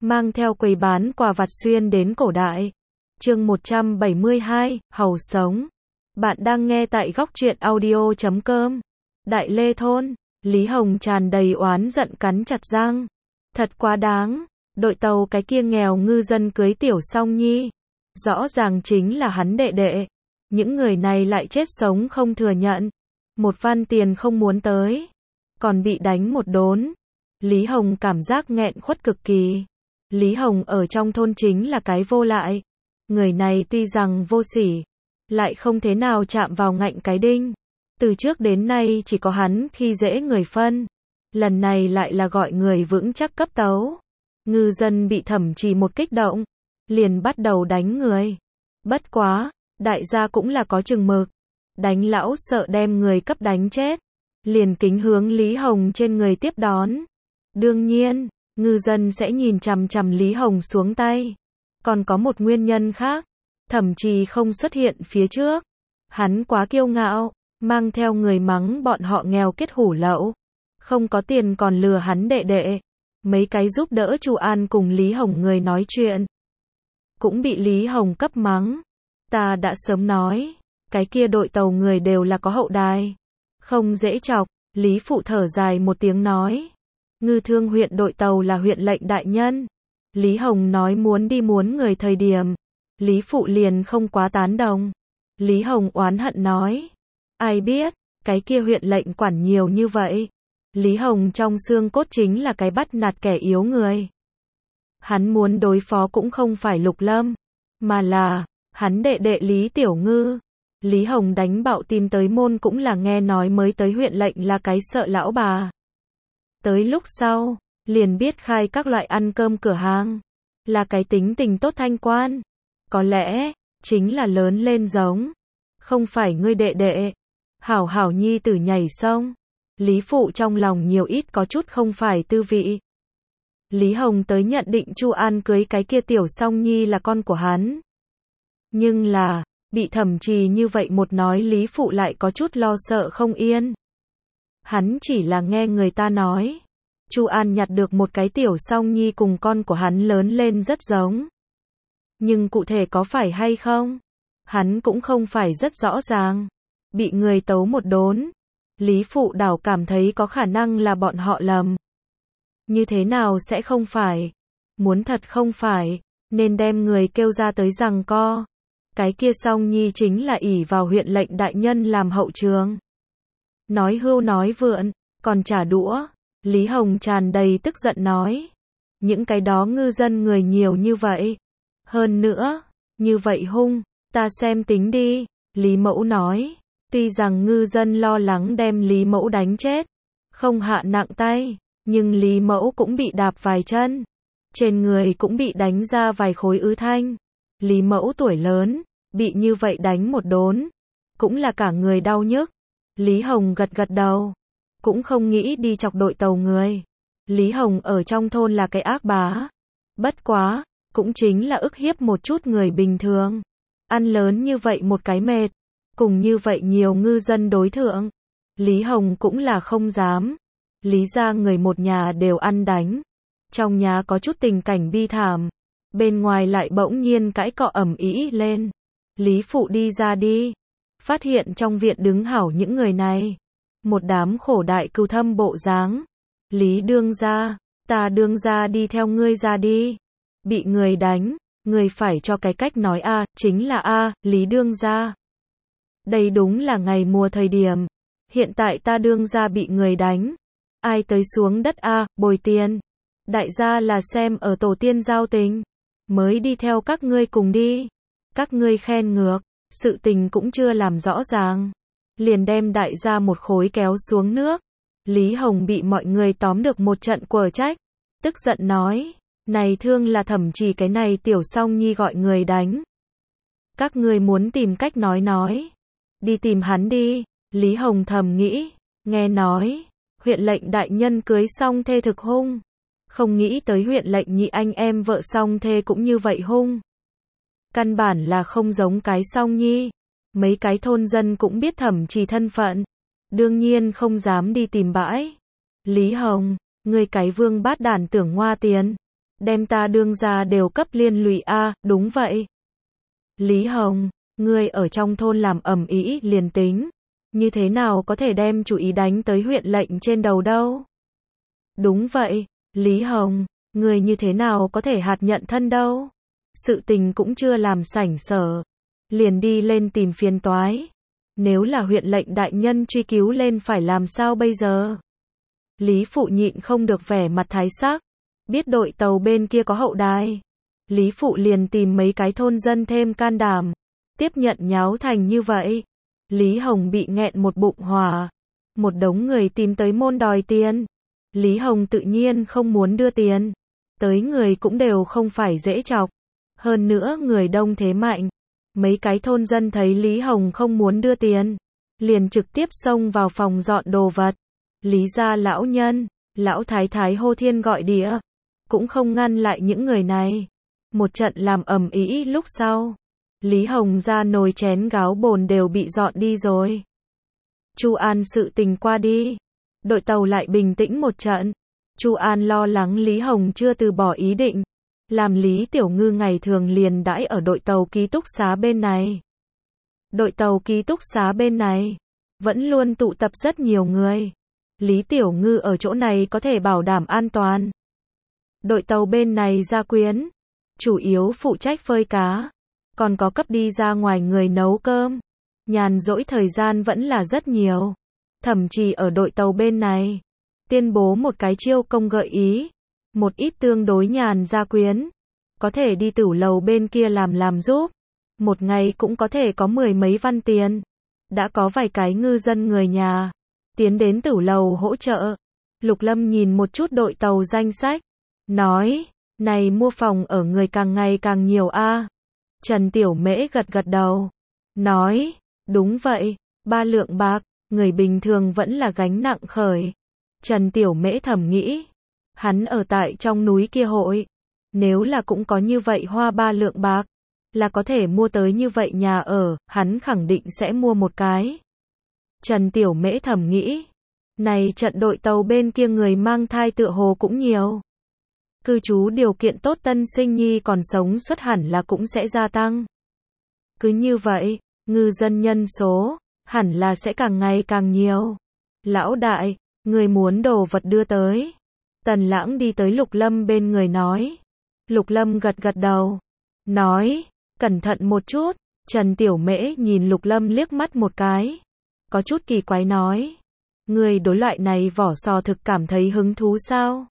mang theo quầy bán quà vặt xuyên đến cổ đại. Chương 172, Hầu sống. Bạn đang nghe tại góc truyện audio.com. Đại Lê thôn, Lý Hồng tràn đầy oán giận cắn chặt răng. Thật quá đáng, đội tàu cái kia nghèo ngư dân cưới Tiểu Song Nhi. Rõ ràng chính là hắn đệ đệ. Những người này lại chết sống không thừa nhận. Một văn tiền không muốn tới. Còn bị đánh một đốn. Lý Hồng cảm giác nghẹn khuất cực kỳ. Lý Hồng ở trong thôn chính là cái vô lại. Người này tuy rằng vô sỉ, lại không thế nào chạm vào ngạnh cái đinh. Từ trước đến nay chỉ có hắn khi dễ người phân. Lần này lại là gọi người vững chắc cấp tấu. Ngư dân bị Thẩm Trì một kích động, liền bắt đầu đánh người. Bất quá, đại gia cũng là có chừng mực. Đánh lão sợ đem người cấp đánh chết. Liền kính hướng Lý Hồng trên người tiếp đón. Đương nhiên, ngư dân sẽ nhìn chằm chằm Lý Hồng xuống tay. Còn có một nguyên nhân khác. Thẩm Trì không xuất hiện phía trước. Hắn quá kiêu ngạo, mang theo người mắng bọn họ nghèo kết hủ lậu. Không có tiền còn lừa hắn đệ đệ. Mấy cái giúp đỡ Chu An cùng Lý Hồng người nói chuyện. Cũng bị Lý Hồng cấp mắng. Ta đã sớm nói, cái kia đội tàu người đều là có hậu đài. Không dễ chọc, Lý Phụ thở dài một tiếng nói. Ngư Thương huyện đội tàu là huyện lệnh đại nhân. Lý Hồng nói muốn người thời điểm. Lý Phụ liền không quá tán đồng. Lý Hồng oán hận nói. Ai biết, cái kia huyện lệnh quản nhiều như vậy. Lý Hồng trong xương cốt chính là cái bắt nạt kẻ yếu người. Hắn muốn đối phó cũng không phải Lục Lâm, mà là hắn đệ đệ Lý Tiểu Ngư. Lý Hồng đánh bạo tìm tới môn cũng là nghe nói mới tới huyện lệnh là cái sợ lão bà. Tới lúc sau, liền biết khai các loại ăn cơm cửa hàng. Là cái tính tình tốt thanh quan. Có lẽ, chính là lớn lên giống. Không phải ngươi đệ đệ. Hảo hảo nhi tử nhảy sông. Lý Phụ trong lòng nhiều ít có chút không phải tư vị. Lý Hồng tới nhận định Chu An cưới cái kia Tiểu Song Nhi là con của hắn. Nhưng là, bị Thẩm Trì như vậy một nói Lý Phụ lại có chút lo sợ không yên. Hắn chỉ là nghe người ta nói. Chu An nhặt được một cái Tiểu Song Nhi cùng con của hắn lớn lên rất giống. Nhưng cụ thể có phải hay không? Hắn cũng không phải rất rõ ràng. Bị người tấu một đốn. Lý Phụ đảo cảm thấy có khả năng là bọn họ lầm. Như thế nào sẽ không phải? Muốn thật không phải, nên đem người kêu ra tới giằng co. Cái kia Song Nhi chính là ỷ vào huyện lệnh đại nhân làm hậu trường. Nói hưu nói vượn, còn trả đũa. Lý Hồng tràn đầy tức giận nói. Những cái đó ngư dân người nhiều như vậy. Hơn nữa, như vậy hung, ta xem tính đi. Lý Mẫu nói. Tuy rằng ngư dân lo lắng đem Lý Mẫu đánh chết, không hạ nặng tay, nhưng Lý Mẫu cũng bị đạp vài chân. Trên người cũng bị đánh ra vài khối ứ thanh. Lý Mẫu tuổi lớn, bị như vậy đánh một đốn, cũng là cả người đau nhức. Lý Hồng gật gật đầu, cũng không nghĩ đi chọc đội tàu người. Lý Hồng ở trong thôn là cái ác bá. Bất quá, cũng chính là ức hiếp một chút người bình thường. Ăn lớn như vậy một cái mệt, cùng như vậy nhiều ngư dân đối thượng. Lý Hồng cũng là không dám. Lý gia người một nhà đều ăn đánh. Trong nhà có chút tình cảnh bi thảm. Bên ngoài lại bỗng nhiên cãi cọ ầm ĩ lên. Lý Phụ đi ra đi. Phát hiện trong viện đứng hảo những người này. Một đám khổ đại cừu thâm bộ dáng. Lý đương gia, ta đương gia đi theo ngươi ra đi. Bị người đánh, người phải cho cái cách nói a, chính là a, Lý đương gia. Đây đúng là ngày mùa thời điểm. Hiện tại ta đương gia bị người đánh. Ai tới xuống đất a, bồi tiền. Đại gia là xem ở tổ tiên giao tình. Mới đi theo các ngươi cùng đi. Các ngươi khen ngược. Sự tình cũng chưa làm rõ ràng. Liền đem đại gia một khối kéo xuống nước. Lý Hồng bị mọi người tóm được một trận quở trách. Tức giận nói. Này thương là Thẩm Trì cái này Tiểu Song Nhi gọi người đánh. Các ngươi muốn tìm cách nói. Đi tìm hắn đi. Lý Hồng thầm nghĩ. Nghe nói. Huyện lệnh đại nhân cưới song thê thực hung. Không nghĩ tới huyện lệnh nhị anh em vợ song thê cũng như vậy hung. Căn bản là không giống cái Song Nhi. Mấy cái thôn dân cũng biết Thẩm Trì thân phận. Đương nhiên không dám đi tìm bãi. Lý Hồng, ngươi cái vương bát đản tưởng ngoa tiền. Đem ta đương gia đều cấp liên lụy a, đúng vậy. Lý Hồng, ngươi ở trong thôn làm ầm ĩ liền tính, như thế nào có thể đem chủ ý đánh tới huyện lệnh trên đầu đâu? Đúng vậy, Lý Hồng, ngươi như thế nào có thể hạt nhận thân đâu? Sự tình cũng chưa làm sảnh sở, liền đi lên tìm phiền toái. Nếu là huyện lệnh đại nhân truy cứu lên phải làm sao bây giờ? Lý Phụ nhịn không được vẻ mặt thái sắc, biết đội tàu bên kia có hậu đài. Lý Phụ liền tìm mấy cái thôn dân thêm can đảm, tiếp nhận nháo thành như vậy. Lý Hồng bị nghẹn một bụng hỏa, một đống người tìm tới môn đòi tiền. Lý Hồng tự nhiên không muốn đưa tiền, tới người cũng đều không phải dễ chọc. Hơn nữa người đông thế mạnh, mấy cái thôn dân thấy Lý Hồng không muốn đưa tiền, liền trực tiếp xông vào phòng dọn đồ vật. Lý gia lão nhân, lão thái thái hô thiên gọi địa, cũng không ngăn lại những người này. Một trận làm ầm ĩ lúc sau, Lý Hồng ra nồi chén gáo bồn đều bị dọn đi rồi. Chu An sự tình qua đi, đội tàu lại bình tĩnh một trận. Chu An lo lắng Lý Hồng chưa từ bỏ ý định, làm Lý Tiểu Ngư ngày thường liền đãi ở đội tàu ký túc xá bên này. Đội tàu ký túc xá bên này, vẫn luôn tụ tập rất nhiều người. Lý Tiểu Ngư ở chỗ này có thể bảo đảm an toàn. Đội tàu bên này gia quyến, chủ yếu phụ trách phơi cá, còn có cấp đi ra ngoài người nấu cơm. Nhàn rỗi thời gian vẫn là rất nhiều. Thậm chí ở đội tàu bên này, tuyên bố một cái chiêu công gợi ý. Một ít tương đối nhàn gia quyến, có thể đi tửu lầu bên kia làm giúp. Một ngày cũng có thể có 10 mấy văn tiền. Đã có vài cái ngư dân người nhà tiến đến tửu lầu hỗ trợ. Lục Lâm nhìn một chút đội tàu danh sách, nói, này mua phòng ở người càng ngày càng nhiều a. Trần Tiểu Mễ gật gật đầu, nói, đúng vậy, 3 lượng bạc, người bình thường vẫn là gánh nặng khởi. Trần Tiểu Mễ thầm nghĩ, hắn ở tại trong núi kia hội, nếu là cũng có như vậy hoa 3 lượng bạc, là có thể mua tới như vậy nhà ở, hắn khẳng định sẽ mua một cái. Trần Tiểu Mễ thầm nghĩ, này trận đội tàu bên kia người mang thai tựa hồ cũng nhiều. Cư trú điều kiện tốt tân sinh nhi còn sống suất hẳn là cũng sẽ gia tăng. Cứ như vậy, ngư dân nhân số, hẳn là sẽ càng ngày càng nhiều. Lão đại, người muốn đồ vật đưa tới. Tần Lãng đi tới Lục Lâm bên người nói. Lục Lâm gật gật đầu, nói, cẩn thận một chút. Trần Tiểu Mễ nhìn Lục Lâm liếc mắt một cái, có chút kỳ quái nói, người đối loại này vỏ sò thực cảm thấy hứng thú sao?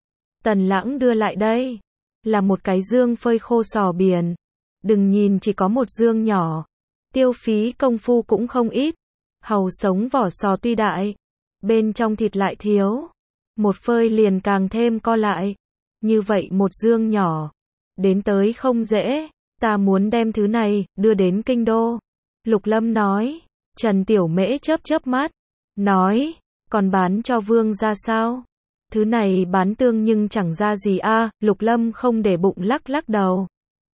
Tần Lãng đưa lại đây, là một cái dương phơi khô sò biển. Đừng nhìn chỉ có một dương nhỏ, tiêu phí công phu cũng không ít. Hàu sống vỏ sò tuy đại, bên trong thịt lại thiếu, một phơi liền càng thêm co lại. Như vậy một dương nhỏ, đến tới không dễ, ta muốn đem thứ này đưa đến kinh đô. Lục Lâm nói. Trần Tiểu Mễ chớp chớp mắt, nói, còn bán cho vương gia sao? Thứ này bán tương nhưng chẳng ra gì a. Lục Lâm không để bụng lắc lắc đầu,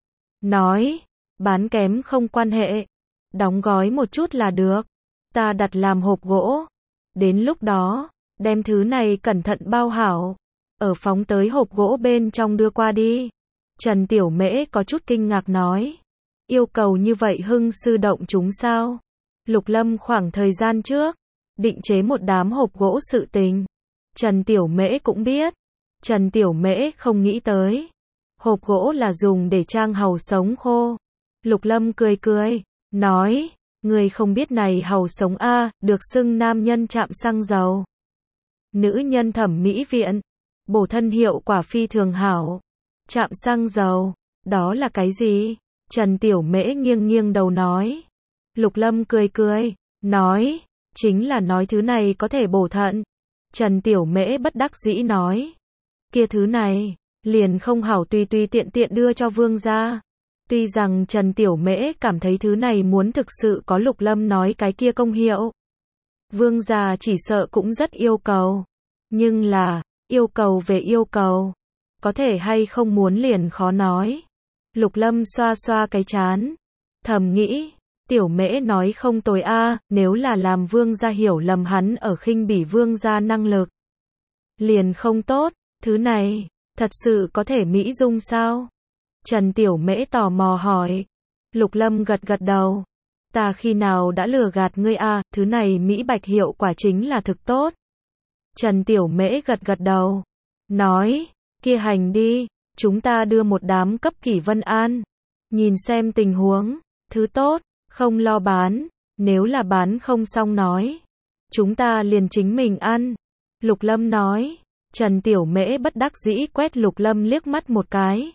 nói, bán kém không quan hệ, đóng gói một chút là được, ta đặt làm hộp gỗ, đến lúc đó, đem thứ này cẩn thận bao hảo, ở phóng tới hộp gỗ bên trong đưa qua đi. Trần Tiểu Mễ có chút kinh ngạc nói, yêu cầu như vậy hưng sư động chúng sao? Lục Lâm khoảng thời gian trước, định chế một đám hộp gỗ sự tình. Trần Tiểu Mễ cũng biết. Trần Tiểu Mễ không nghĩ tới. Hộp gỗ là dùng để trang hàu sống khô. Lục Lâm cười cười, nói, người không biết này hàu sống a, được xưng nam nhân chạm xăng dầu, nữ nhân thẩm mỹ viện, bổ thân hiệu quả phi thường hảo. Chạm xăng dầu, đó là cái gì? Trần Tiểu Mễ nghiêng nghiêng đầu nói. Lục Lâm cười cười, nói, chính là nói thứ này có thể bổ thận. Trần Tiểu Mễ bất đắc dĩ nói, kia thứ này, liền không hảo tùy tùy tiện tiện đưa cho vương gia. Tuy rằng Trần Tiểu Mễ cảm thấy thứ này muốn thực sự có Lục Lâm nói cái kia công hiệu, vương gia chỉ sợ cũng rất yêu cầu. Nhưng là, yêu cầu về yêu cầu, có thể hay không muốn liền khó nói. Lục Lâm xoa xoa cái trán, thầm nghĩ, Tiểu Mễ nói không tồi a, nếu là làm vương gia hiểu lầm hắn ở khinh bỉ vương gia năng lực, liền không tốt. Thứ này, Thật sự có thể mỹ dung sao? Trần Tiểu Mễ tò mò hỏi. Lục Lâm gật gật đầu. Ta khi nào đã lừa gạt ngươi à, thứ này mỹ bạch hiệu quả chính là thực tốt. Trần Tiểu Mễ gật gật đầu. Nói, kia hành đi, chúng ta đưa một đám cấp Kỷ Vân An. Nhìn xem tình huống, thứ tốt, không lo bán, nếu là bán không xong nói. Chúng ta liền chính mình ăn. Lục Lâm nói. Trần Tiểu Mễ bất đắc dĩ quét Lục Lâm liếc mắt một cái.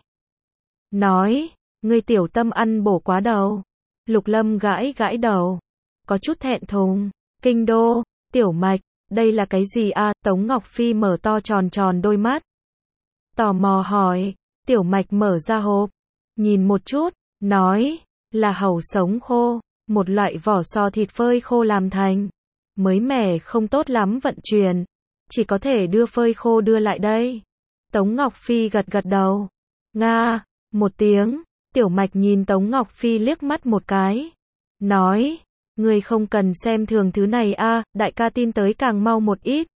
Nói, ngươi tiểu tâm ăn bổ quá đầu. Lục Lâm gãi gãi đầu. Có chút thẹn thùng. Kinh đô, Tiểu Mạch, đây là cái gì à? Tống Ngọc Phi mở to tròn tròn đôi mắt. Tò mò hỏi. Tiểu Mạch mở ra hộp. Nhìn một chút. Nói, là hàu sống khô. Một loại vỏ sò thịt phơi khô làm thành. Mới mẻ không tốt lắm vận chuyển. Chỉ có thể đưa phơi khô đưa lại đây. Tống Ngọc Phi gật gật đầu. Nga, một tiếng. Tiểu Mạch nhìn Tống Ngọc Phi liếc mắt một cái. Nói, ngươi không cần xem thường thứ này a, đại ca tin tới càng mau một ít.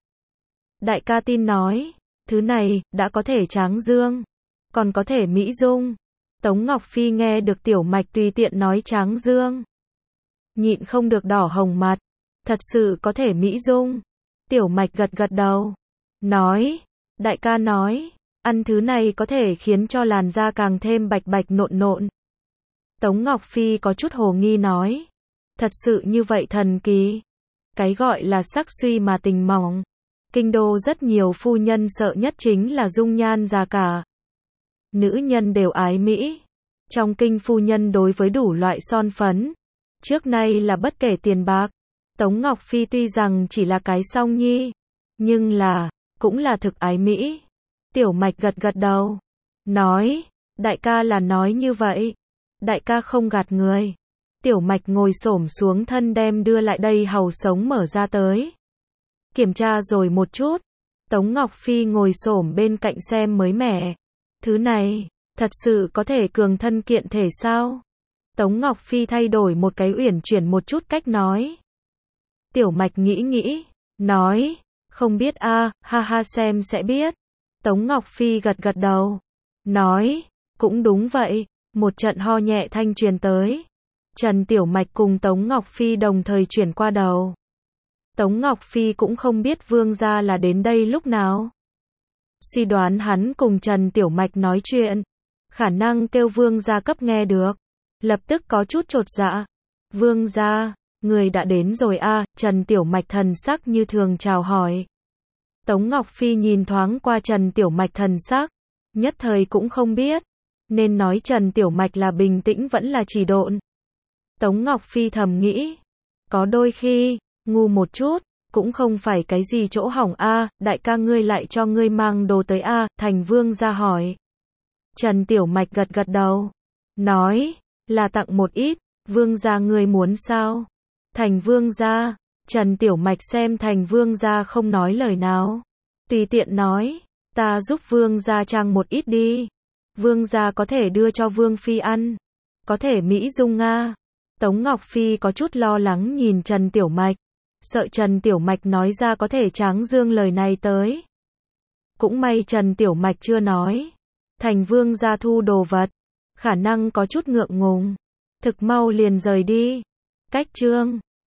Đại ca tin nói, thứ này, đã có thể tráng dương. Còn có thể mỹ dung. Tống Ngọc Phi nghe được Tiểu Mạch tùy tiện nói tráng dương. Nhịn không được đỏ hồng mặt. Thật sự có thể mỹ dung. Tiểu Mạch gật gật đầu. Nói, đại ca nói, ăn thứ này có thể khiến cho làn da càng thêm bạch bạch nộn nộn. Tống Ngọc Phi có chút hồ nghi nói. Thật sự như vậy thần kỳ. Cái gọi là sắc suy mà tình mỏng. Kinh đô rất nhiều phu nhân sợ nhất chính là dung nhan già cả. Nữ nhân đều ái mỹ. Trong kinh phu nhân đối với đủ loại son phấn. Trước nay là bất kể tiền bạc. Tống Ngọc Phi tuy rằng chỉ là cái song nhi. Nhưng là, cũng là thực ái mỹ. Tiểu Mạch gật gật đầu. Nói, đại ca là nói như vậy. Đại ca không gạt người. Tiểu Mạch ngồi xổm xuống thân đem đưa lại đây hàu sống mở ra tới. Kiểm tra rồi một chút. Tống Ngọc Phi ngồi xổm bên cạnh xem mới mẻ. Thứ này, thật sự có thể cường thân kiện thể sao? Tống Ngọc Phi thay đổi một cái uyển chuyển một chút cách nói. Tiểu Mạch nghĩ nghĩ. Nói, không biết a, ha ha xem sẽ biết. Tống Ngọc Phi gật gật đầu. Nói, cũng đúng vậy. Một trận ho nhẹ thanh truyền tới. Trần Tiểu Mạch cùng Tống Ngọc Phi đồng thời chuyển qua đầu. Tống Ngọc Phi cũng không biết Vương gia là đến đây lúc nào. Suy đoán hắn cùng Trần Tiểu Mạch nói chuyện. Khả năng kêu Vương gia cấp nghe được. Lập tức có chút chột dạ. Vương gia, người đã đến rồi a, Trần Tiểu Mạch thần sắc như thường chào hỏi. Tống Ngọc Phi nhìn thoáng qua Trần Tiểu Mạch thần sắc. Nhất thời cũng không biết. Nên nói Trần Tiểu Mạch là bình tĩnh vẫn là trì độn. Tống Ngọc Phi thầm nghĩ. Có đôi khi, ngu một chút, cũng không phải cái gì chỗ hỏng a, đại ca ngươi lại cho ngươi mang đồ tới a, Thành Vương gia hỏi. Trần Tiểu Mạch gật gật đầu. Nói, là tặng một ít, Vương gia ngươi muốn sao? Thành Vương gia, Trần Tiểu Mạch xem Thành Vương gia không nói lời nào. Tùy tiện nói, ta giúp Vương gia trang một ít đi. Vương gia có thể đưa cho Vương Phi ăn. Có thể mỹ dung nga. Tống Ngọc Phi có chút lo lắng nhìn Trần Tiểu Mạch. Sợ Trần Tiểu Mạch nói ra có thể tráng dương lời này tới. Cũng may Trần Tiểu Mạch chưa nói. Thành Vương gia thu đồ vật. Khả năng có chút ngượng ngùng. Thực mau liền rời đi. Cách chương